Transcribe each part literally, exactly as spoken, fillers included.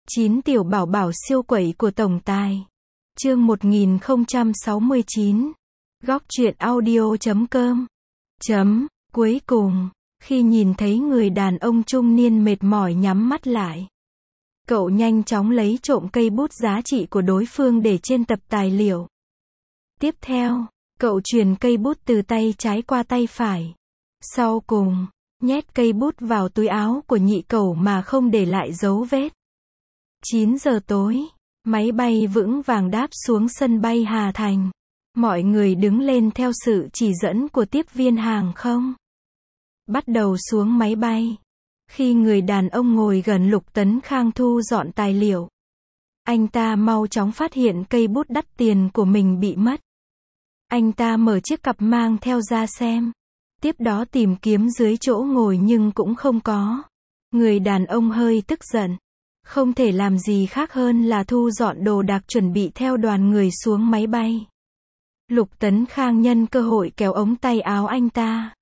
chín tiểu bảo bảo siêu quẩy của tổng tài. Chương một nghìn không trăm sáu mươi chín. Góc truyện audio chấm com. Chấm, cuối cùng, khi nhìn thấy người đàn ông trung niên mệt mỏi nhắm mắt lại, cậu nhanh chóng lấy trộm cây bút giá trị của đối phương để trên tập tài liệu. Tiếp theo, cậu truyền cây bút từ tay trái qua tay phải. Sau cùng, nhét cây bút vào túi áo của nhị cẩu mà không để lại dấu vết. chín giờ tối, máy bay vững vàng đáp xuống sân bay Hà Thành. Mọi người đứng lên theo sự chỉ dẫn của tiếp viên hàng không. Bắt đầu xuống máy bay. Khi người đàn ông ngồi gần Lục Tấn Khang thu dọn tài liệu, anh ta mau chóng phát hiện cây bút đắt tiền của mình bị mất. Anh ta mở chiếc cặp mang theo ra xem. Tiếp đó tìm kiếm dưới chỗ ngồi nhưng cũng không có. Người đàn ông hơi tức giận. Không thể làm gì khác hơn là thu dọn đồ đạc chuẩn bị theo đoàn người xuống máy bay. Lục Tấn Khang nhân cơ hội kéo ống tay áo anh ta.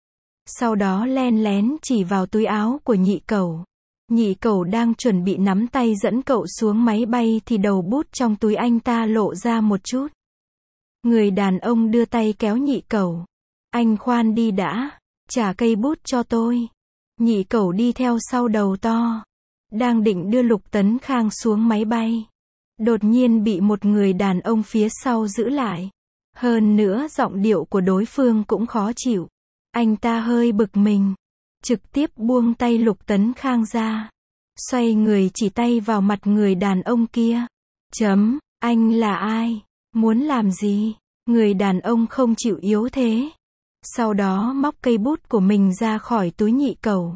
Sau đó len lén chỉ vào túi áo của nhị cẩu. Nhị cẩu đang chuẩn bị nắm tay dẫn cậu xuống máy bay thì đầu bút trong túi anh ta lộ ra một chút. Người đàn ông đưa tay kéo nhị cẩu. Anh khoan đi đã, trả cây bút cho tôi. Nhị cẩu đi theo sau đầu to. Đang định đưa Lục Tấn Khang xuống máy bay. Đột nhiên bị một người đàn ông phía sau giữ lại. Hơn nữa giọng điệu của đối phương cũng khó chịu. Anh ta hơi bực mình. Trực tiếp buông tay Lục Tấn Khang ra. Xoay người chỉ tay vào mặt người đàn ông kia. Chấm, anh là ai? Muốn làm gì? Người đàn ông không chịu yếu thế. Sau đó móc cây bút của mình ra khỏi túi nhị cẩu.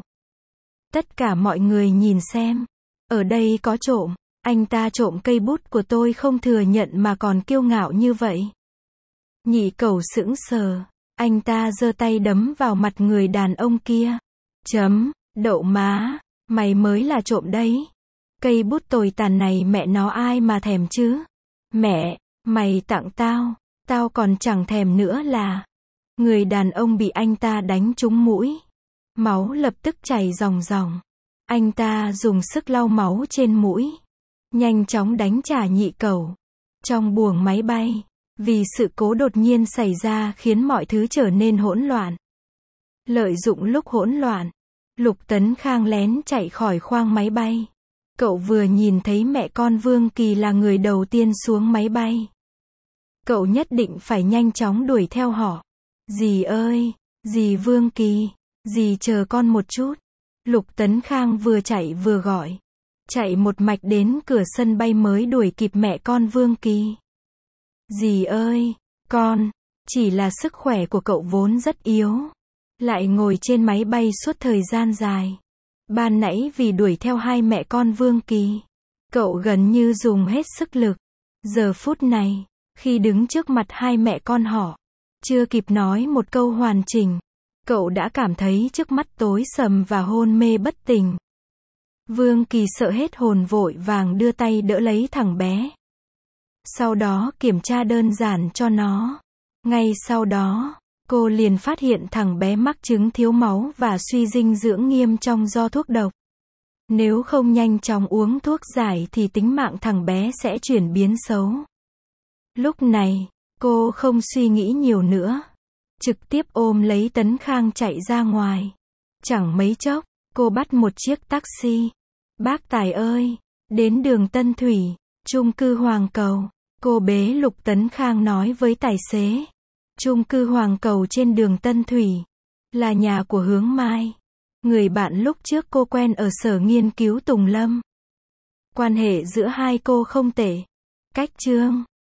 Tất cả mọi người nhìn xem. Ở đây có trộm. Anh ta trộm cây bút của tôi không thừa nhận mà còn kiêu ngạo như vậy. Nhị cẩu sững sờ. Anh ta giơ tay đấm vào mặt người đàn ông kia. Chấm, đậu má. Mày mới là trộm đấy. Cây bút tồi tàn này mẹ nó ai mà thèm chứ. Mẹ, mày tặng tao. Tao còn chẳng thèm nữa là. Người đàn ông bị anh ta đánh trúng mũi. Máu lập tức chảy ròng ròng. Anh ta dùng sức lau máu trên mũi. Nhanh chóng đánh trả nhị cẩu. Trong buồng máy bay, vì sự cố đột nhiên xảy ra khiến mọi thứ trở nên hỗn loạn. Lợi dụng lúc hỗn loạn, Lục Tấn Khang lén chạy khỏi khoang máy bay. Cậu vừa nhìn thấy mẹ con Vương Kỳ là người đầu tiên xuống máy bay. Cậu nhất định phải nhanh chóng đuổi theo họ. Dì ơi, dì Vương Kỳ, dì chờ con một chút. Lục Tấn Khang vừa chạy vừa gọi. Chạy một mạch đến cửa sân bay mới đuổi kịp mẹ con Vương Kỳ. Dì ơi, con, chỉ là sức khỏe của cậu vốn rất yếu. Lại ngồi trên máy bay suốt thời gian dài. Ban nãy vì đuổi theo hai mẹ con Vương Kỳ, cậu gần như dùng hết sức lực. Giờ phút này, khi đứng trước mặt hai mẹ con họ, chưa kịp nói một câu hoàn chỉnh, cậu đã cảm thấy trước mắt tối sầm và hôn mê bất tỉnh. Vương Kỳ sợ hết hồn vội vàng đưa tay đỡ lấy thằng bé. Sau đó kiểm tra đơn giản cho nó. Ngay sau đó, cô liền phát hiện thằng bé mắc chứng thiếu máu và suy dinh dưỡng nghiêm trọng do thuốc độc. Nếu không nhanh chóng uống thuốc giải thì tính mạng thằng bé sẽ chuyển biến xấu. Lúc này, cô không suy nghĩ nhiều nữa. Trực tiếp ôm lấy Tấn Khang chạy ra ngoài. Chẳng mấy chốc, cô bắt một chiếc taxi. Bác Tài ơi, đến đường Tân Thủy, chung cư Hoàng Cầu. Cô bế Lục Tấn Khang nói với tài xế. Chung cư Hoàng Cầu trên đường Tân Thủy. Là nhà của Hướng Mai. Người bạn lúc trước cô quen ở sở nghiên cứu Tùng Lâm. Quan hệ giữa hai cô không tệ. Cách chương